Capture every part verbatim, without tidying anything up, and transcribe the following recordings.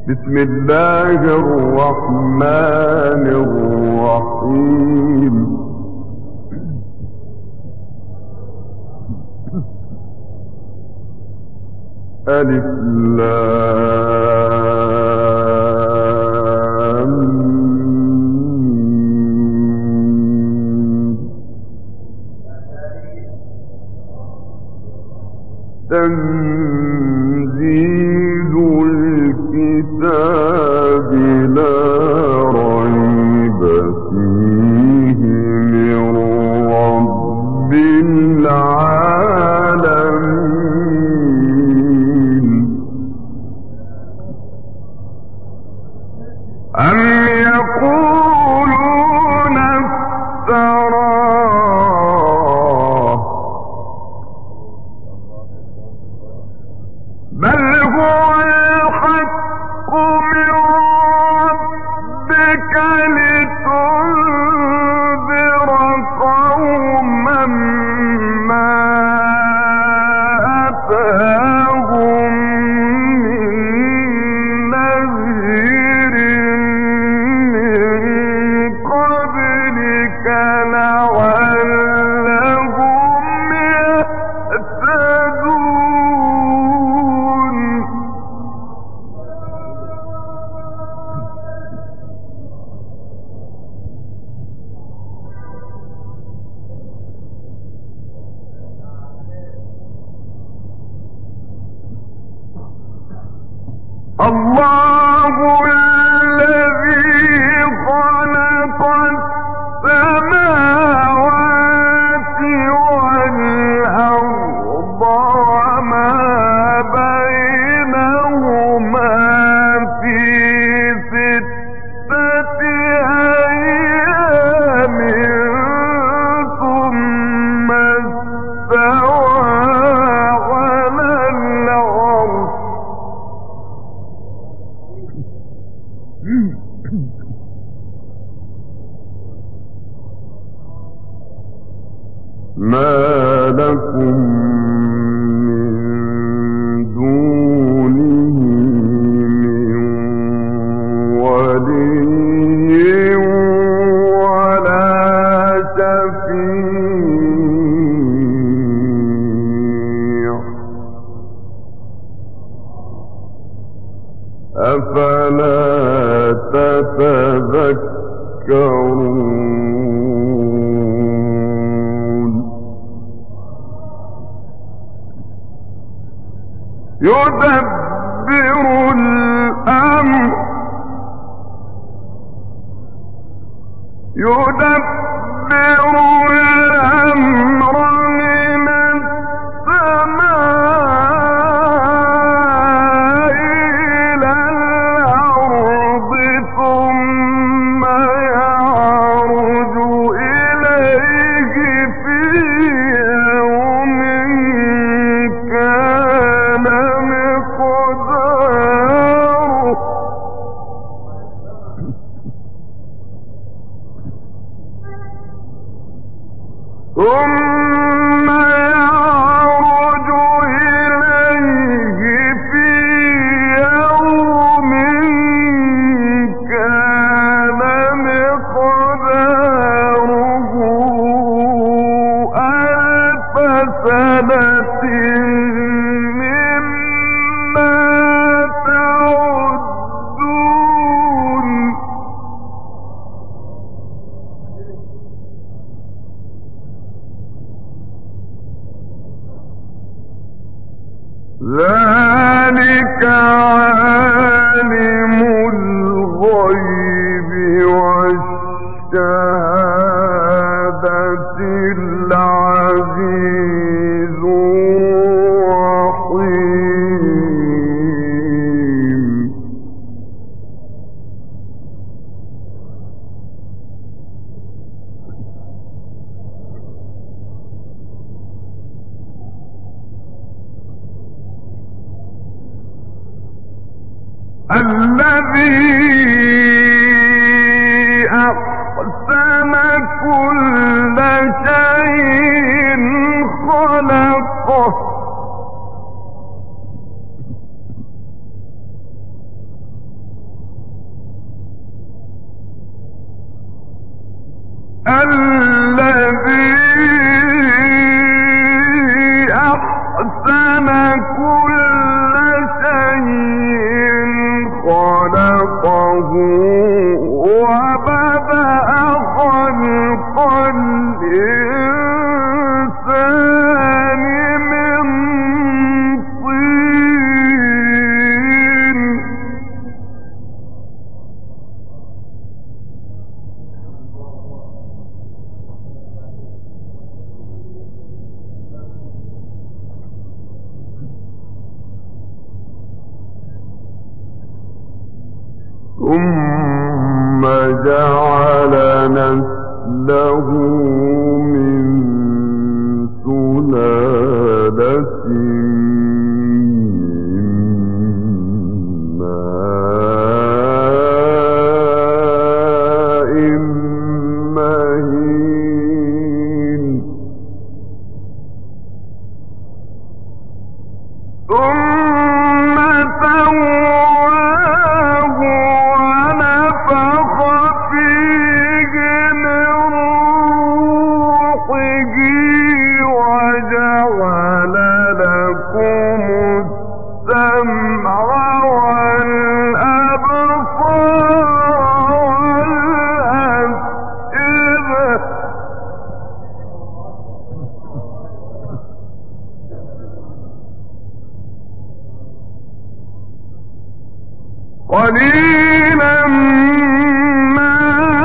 بسم الله الرحمن الرحيم. ألف لام تنزيل الكتاب لا ريب فيه من رب العالمين. أم يقولون افتراه بل هو الحق من ربك لتنذر قوما ما أتاهم من نذير من قبلك لعلهم يهتدون. الله الذي خلق السماوات والأرض وما بينهما في ستة أيام ثم استوى على العرش. ما لكم من دونه من ولي ولا شفيع أفلا تتذكرون. يدبر الأمر يدبر الأمر من السماء إلى الأرض ثم يعرج إليه في يوم كان مقداره ثم يعرج إليه في يوم كان مقداره ألف سنة مما تعدون. ذلك عالم الغيب والشهادة العزيز الرحيم. الذي أحسن كل شيء خلقه الذي أحسن كل شيء خلقه وبدأ خلق الإنسان من طين ثم جعل نسله من سلالة من ماء مهين ثم سواه ونفخ فيه من روحه وجعل لكم السمع والأبصار والأفئدة قليلا ما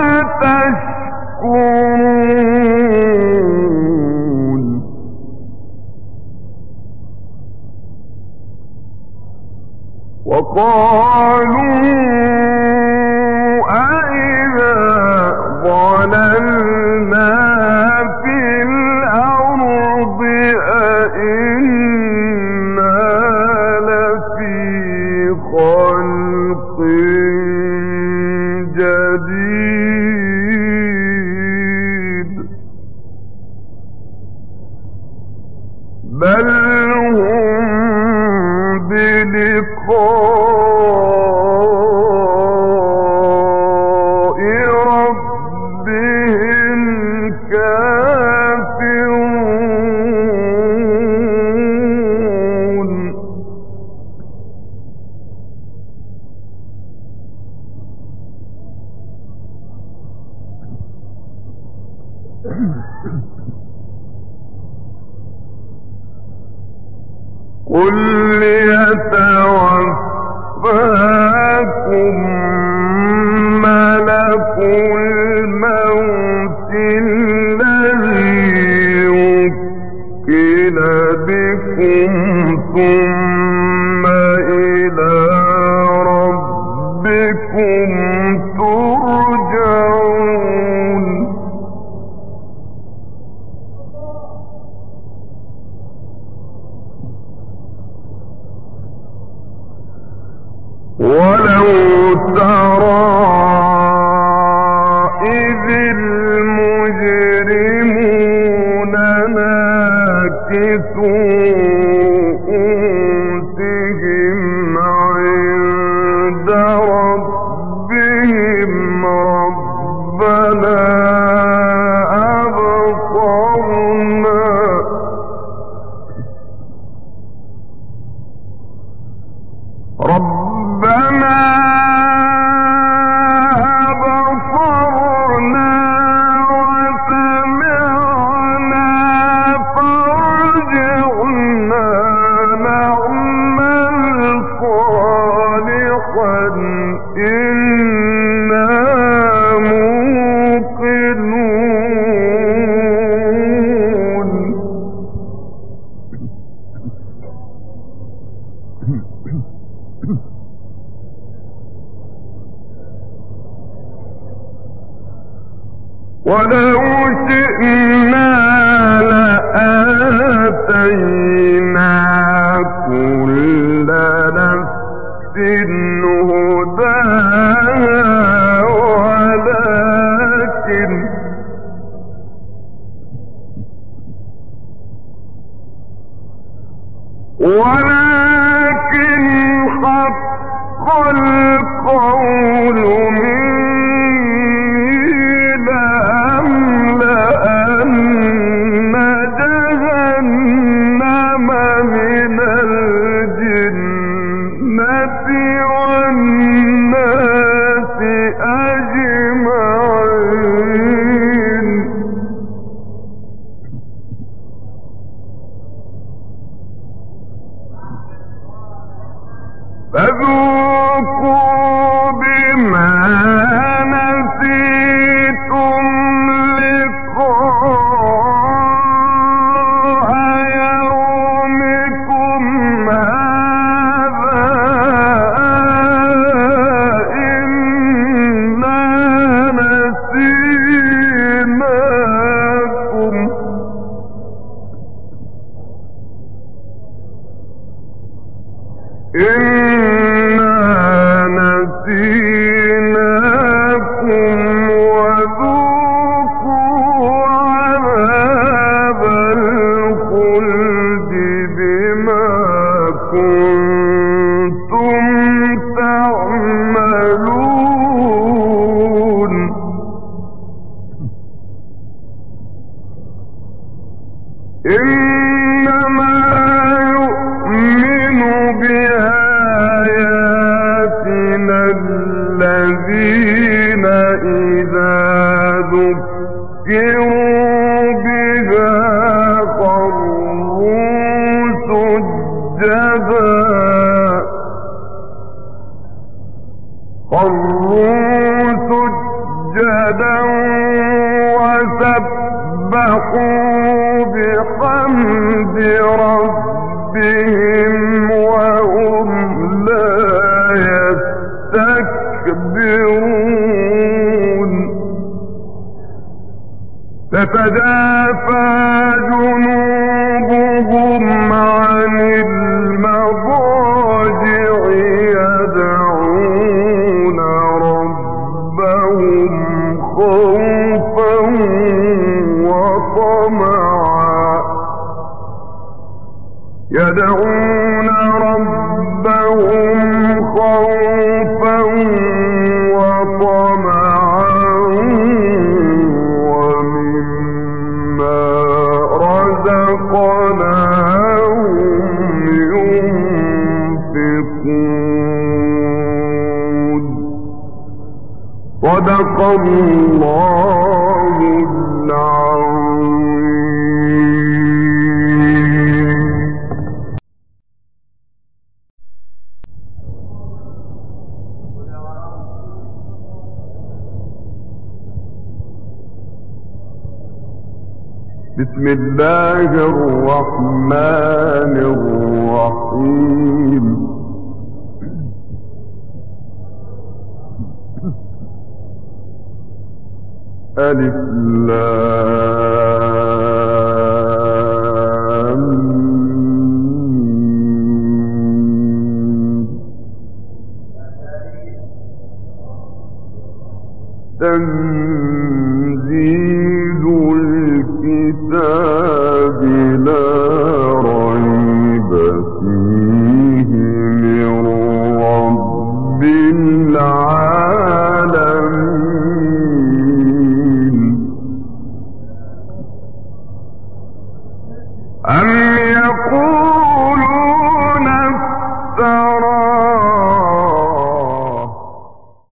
تشكرون وقالوا أئذا ضللنا في الأرض أئنا لفي خلق جديد بل هم بلقاء ربهم كافرون قل ليتوفاكم ملك الموت الذي وكل بكم ثم إلى ربكم ترجعون ولو ترى إذ المجرمون ناكثوا رؤوسهم عند ربهم ربنا أبصرنا ربنا أبصرنا وسمعنا فارجعنا نعمل صالحا إنا موقنون ولو شئنا لآتينا كل نفس هداها ولكن ولكن حق القول مني لأملأن نسيناكم إنا نسيناكم وذوقوا عذاب الخلد بما كنتم تعملون إنما يؤمن بآياتنا الذين إذا ذكروا بها خروا سجدا خروا سجدا وسبحوا بحمد ربهم وهم لا يستكبرون تتجافى جنوبهم عن المضاجع يدعون ربهم خوفا وطمعا يدعون ربهم خوفا وطمعا ومما رزقناهم ينفقون صدق الله العظيم. بسم الله الرحمن الرحيم. ألف لام تنزيل الكتاب لا ريب فيه من رب العالمين. أم يقول